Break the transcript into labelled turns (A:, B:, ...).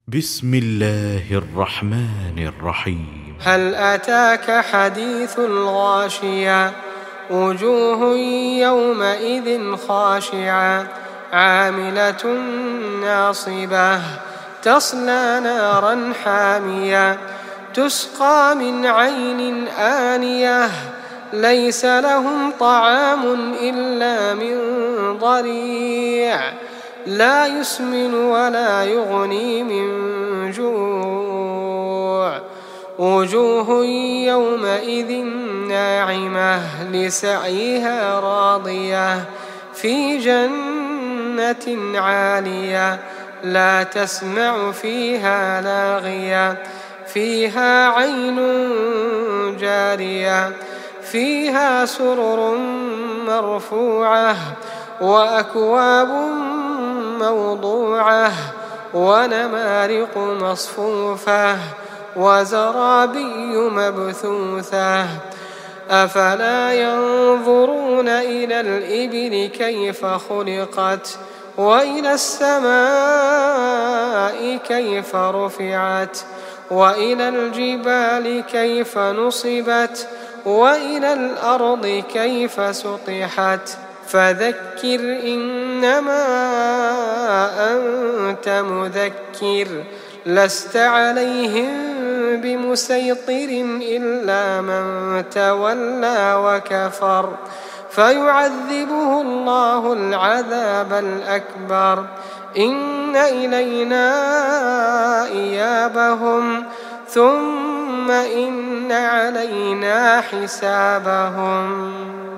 A: بسم الله الرحمن الرحيم.
B: هل أتاك حديث الغاشية وجوه يومئذ خاشعة عاملة ناصبة تصلى نارا حامية تسقى من عين آنية ليس لهم طعام إلا من ضريع لا يسمن ولا يغني من جوع وجوه يومئذ ناعمة لسعيها راضية في جنة عالية لا تسمع فيها لاغية فيها عين جارية فيها سرر مرفوعة وأكواب موضوعة ونمارق مصفوفة وزرابي مبثوثة أفلا ينظرون إلى الإبل كيف خلقت وإلى السماء كيف رفعت وإلى الجبال كيف نصبت وإلى الأرض كيف سطحت فذكر إنما أنت مذكر لست عليهم بمسيطر إلا من تولى وكفر فيعذبه الله العذاب الأكبر إن إلينا إيابهم ثم إن علينا حسابهم.